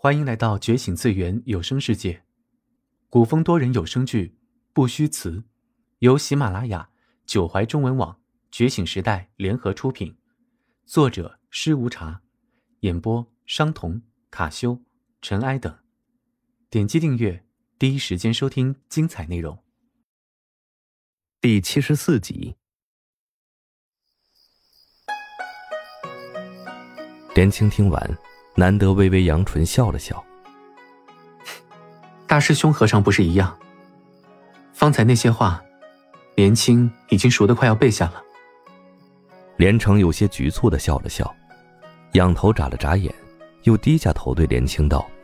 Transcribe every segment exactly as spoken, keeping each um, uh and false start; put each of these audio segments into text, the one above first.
欢迎来到觉醒次元有声世界，古风多人有声剧《不虚词》，由喜马拉雅、九怀中文网、觉醒时代联合出品，作者施无茶，演播商童、卡修、尘埃等。点击订阅，第一时间收听精彩内容。 第七十四集。连青听完，难得微微扬唇笑了笑。 大师兄何尝不是一样？方才那些话，连青已经熟得快要背下了。 连城有些局促地笑了笑，仰头眨了眨眼，又低下头对连青道：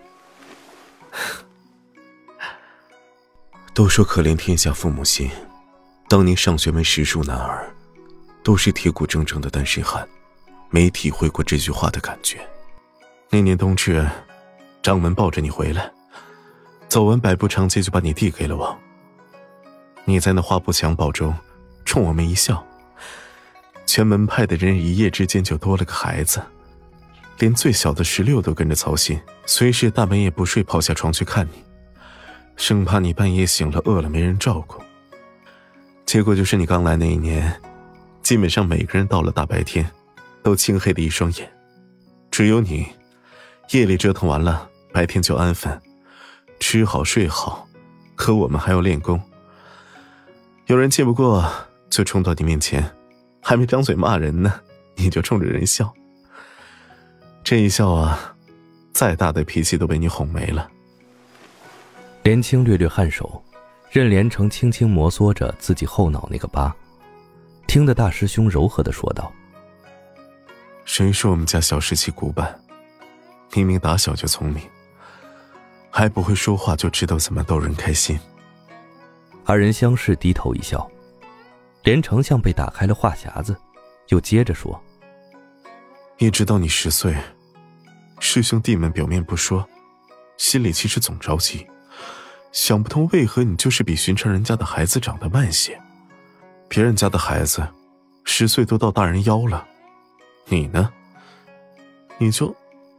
都说可怜天下父母心，当年上学门实属男儿，都是铁骨铮铮的单身汉，没体会过这句话的感觉。那年冬至，掌门抱着你回来，走完百步长街就把你递给了我。你在那花布襁褓中冲我们一笑，全门派的人一夜之间就多了个孩子，连最小的十六都跟着操心，随时大半夜不睡跑下床去看你，生怕你半夜醒了饿了没人照顾。结果就是你刚来那一年，基本上每个人到了大白天都青黑的一双眼，只有你夜里折腾完了，白天就安分，吃好睡好，可我们还要练功。有人气不过就冲到你面前，还没张嘴骂人呢，你就冲着人笑。这一笑啊，再大的脾气都被你哄没了。 连青略略颔首，任连城轻轻摩挲着自己后脑那个疤，听得大师兄柔和地说道： 谁说我们家小时期古板？明明打小就聪明，还不会说话就知道怎么逗人开心。 二人相视低头一笑，连城像被打开了话匣子，又接着说： 一直到你十岁，师兄弟们表面不说，心里其实总着急，想不通为何你就是比寻常人家的孩子长得慢些。别人家的孩子十岁都到大人腰了，你呢？你就……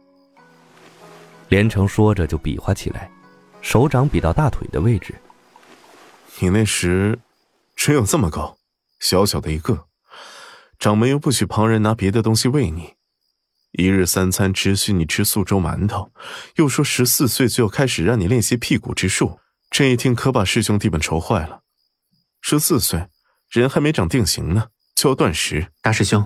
连城说着就比划起来，手掌比到大腿的位置。 你那时只有这么高，小小的一个，掌门又不许旁人拿别的东西喂你，一日三餐只许你吃素粥馒头，又说十四岁就要开始让你练习辟谷之术，这一听可把师兄弟们愁坏了。十四岁人还没长定型呢，就要断食。 大师兄。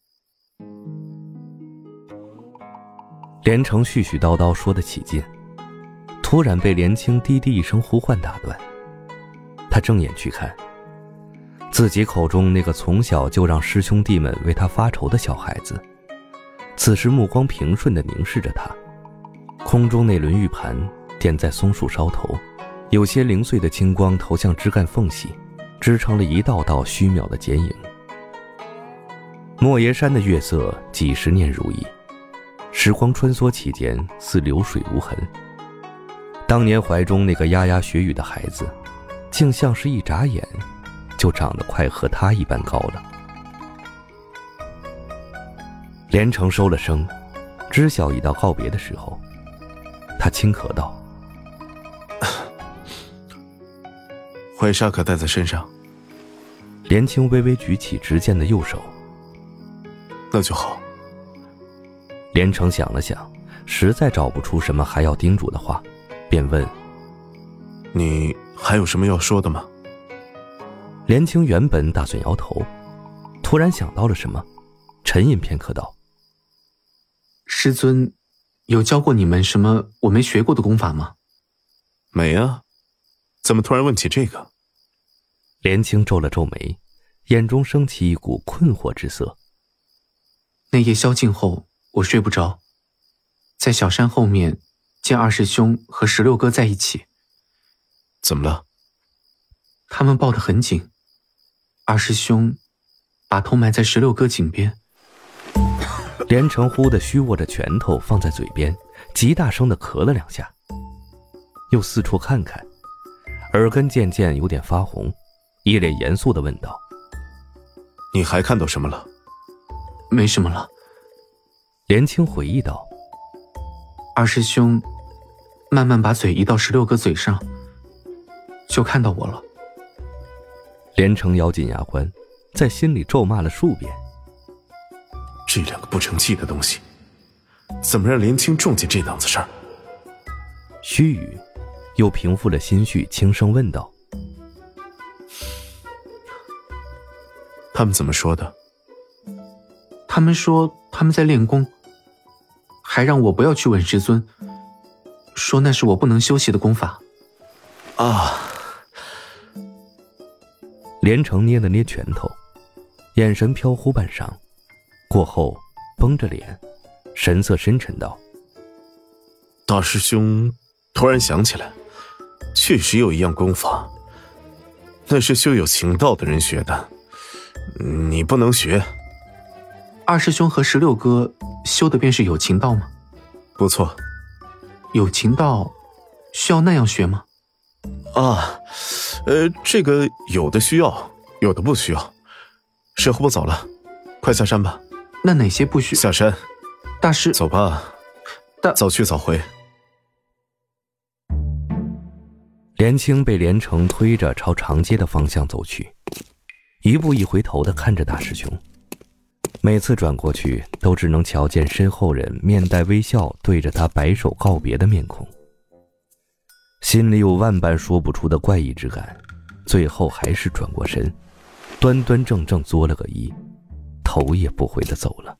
连城絮絮叨叨说得起劲，突然被连青低低一声呼唤打断。他正眼去看，自己口中那个从小就让师兄弟们为他发愁的小孩子，此时目光平顺地凝视着他，空中那轮玉盘点在松树梢头，有些零碎的青光投向枝干缝隙，织成了一道道虚渺的剪影。莫耶山的月色几十年如一，时光穿梭其间，似流水无痕。当年怀中那个牙牙学语的孩子，竟像是一眨眼就长得快和他一般高了。连城收了声，知晓已到告别的时候，他轻咳道： 怀纱可带在身上？ 连青微微举起执剑的右手。 那就好。 连城想了想，实在找不出什么还要叮嘱的话，便问： 你还有什么要说的吗？ 连青原本打算摇头，突然想到了什么，沉吟片刻道： 师尊有教过你们什么我没学过的功法吗？ 没啊，怎么突然问起这个？ 连青皱了皱眉，眼中升起一股困惑之色。 那夜宵尽后，我睡不着，在小山后面见二师兄和十六哥在一起。 怎么了？ 他们抱得很紧，二师兄把头埋在十六哥颈边。 连城忽地虚握着拳头放在嘴边，极大声地咳了两下，又四处看看，耳根渐渐有点发红，一脸严肃地问道： 你还看到什么了？ 没什么了。 连青回忆道： 二师兄慢慢把嘴移到十六哥嘴上，就看到我了。 连城咬紧牙关，在心里咒骂了数遍。 这两个不成器的东西，怎么让连青撞见这档子事儿？ 须臾，又平复了心绪，轻声问道： 他们怎么说的？ 他们说他们在练功，还让我不要去吻师尊，说那是我不能休息的功法。 啊！ 连城捏了捏拳头，眼神飘忽半晌，过后绷着脸，神色深沉道： 大师兄突然想起来，确实有一样功法，那是修有情道的人学的，你不能学。 二师兄和十六哥修的便是有情道吗？ 不错。 有情道需要那样学吗？ 啊，呃，这个有的需要，有的不需要。时候不早了，快下山吧。 那哪些不需？ 下山。 大师， 走吧。 大早去早回。 连青被连城推着朝长街的方向走去，一步一回头地看着大师兄，每次转过去都只能瞧见身后人面带微笑对着他摆手告别的面孔，心里有万般说不出的怪异之感，最后还是转过身，端端正正作了个揖，头也不回地走了。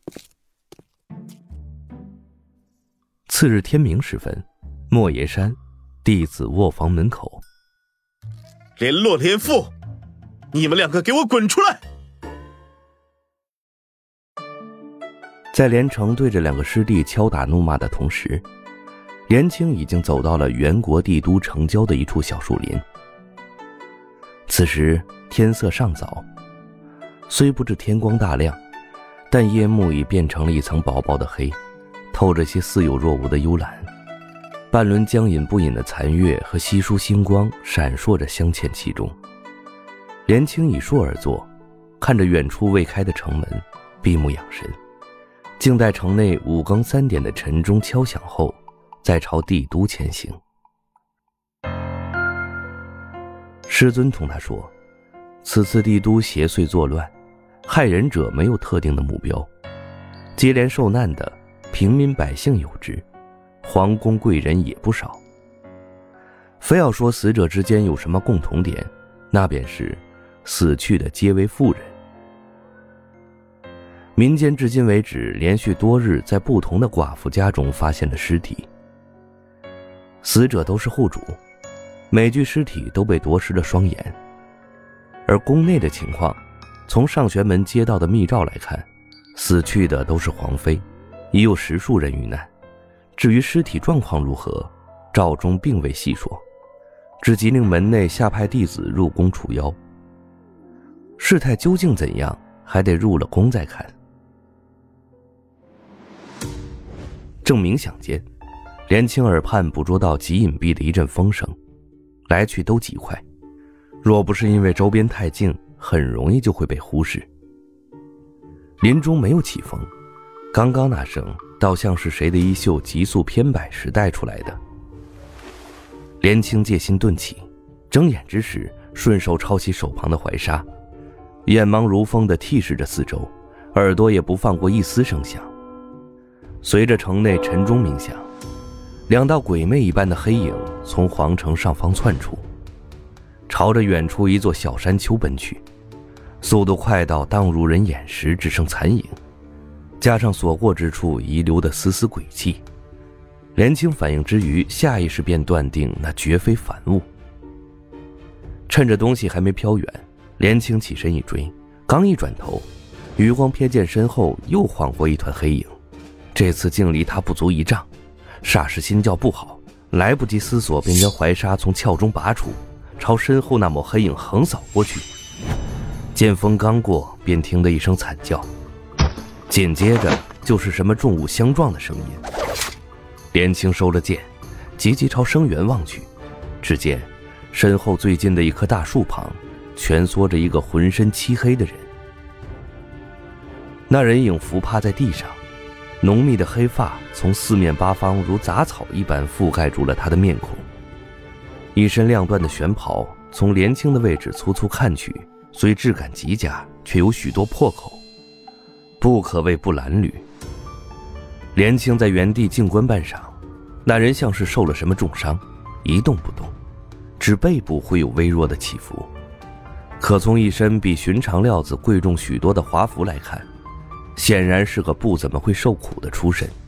次日天明时分，莫邪山弟子卧房门口， 连络连副，你们两个给我滚出来！ 在连城对着两个师弟敲打怒骂的同时，连青已经走到了元国帝都城郊的一处小树林。此时天色尚早，虽不至天光大亮，但夜幕已变成了一层薄薄的黑，透着些似有若无的幽蓝。半轮将隐不隐的残月和稀疏星光闪烁着镶嵌其中。连青倚树而坐，看着远处未开的城门，闭目养神，静待城内五更三点的晨钟敲响后，再朝帝都前行。师尊同他说，此次帝都邪祟作乱，害人者没有特定的目标，接连受难的平民百姓有之，皇宫贵人也不少。非要说死者之间有什么共同点，那便是死去的皆为妇人。民间至今为止连续多日在不同的寡妇家中发现了尸体，死者都是户主，每具尸体都被夺失了双眼。而宫内的情况，从上玄门接到的密诏来看，死去的都是皇妃，已有十数人遇难。至于尸体状况如何，诏中并未细说，只急令门内下派弟子入宫除妖。事态究竟怎样，还得入了宫再看。正冥想间，连青耳畔捕捉到极隐蔽的一阵风声，来去都极快，若不是因为周边太静，很容易就会被忽视。林中没有起风，刚刚那声倒像是谁的衣袖急速偏摆时带出来的。连青戒心顿起，睁眼之时顺手抄起手旁的怀纱，眼盲如风地剔视着四周，耳朵也不放过一丝声响。随着城内晨钟鸣响，两道鬼魅一般的黑影从皇城上方窜出，朝着远处一座小山丘奔去，速度快到当如人眼时只剩残影，加上所过之处遗留的丝丝鬼气，连青反应之余，下意识便断定那绝非凡物。趁着东西还没飘远，连青起身一追，刚一转头，余光瞥见身后又晃过一团黑影，这次竟离他不足一丈，霎时心叫不好，来不及思索，便将怀纱从鞘中拔出，朝身后那抹黑影横扫过去。剑锋刚过，便听得一声惨叫，紧接着就是什么重物相撞的声音。连青收了剑，急急朝声源望去，只见身后最近的一棵大树旁蜷缩着一个浑身漆黑的人。那人影伏趴在地上， 浓密的黑发从四面八方如杂草一般覆盖住了他的面孔，一身亮缎的玄袍从连青的位置粗粗看去，虽质感极佳，却有许多破口，不可谓不褴褛。连青在原地静观半晌，那人像是受了什么重伤，一动不动，只背部会有微弱的起伏，可从一身比寻常料子贵重许多的华服来看，显然是个不怎么会受苦的出身。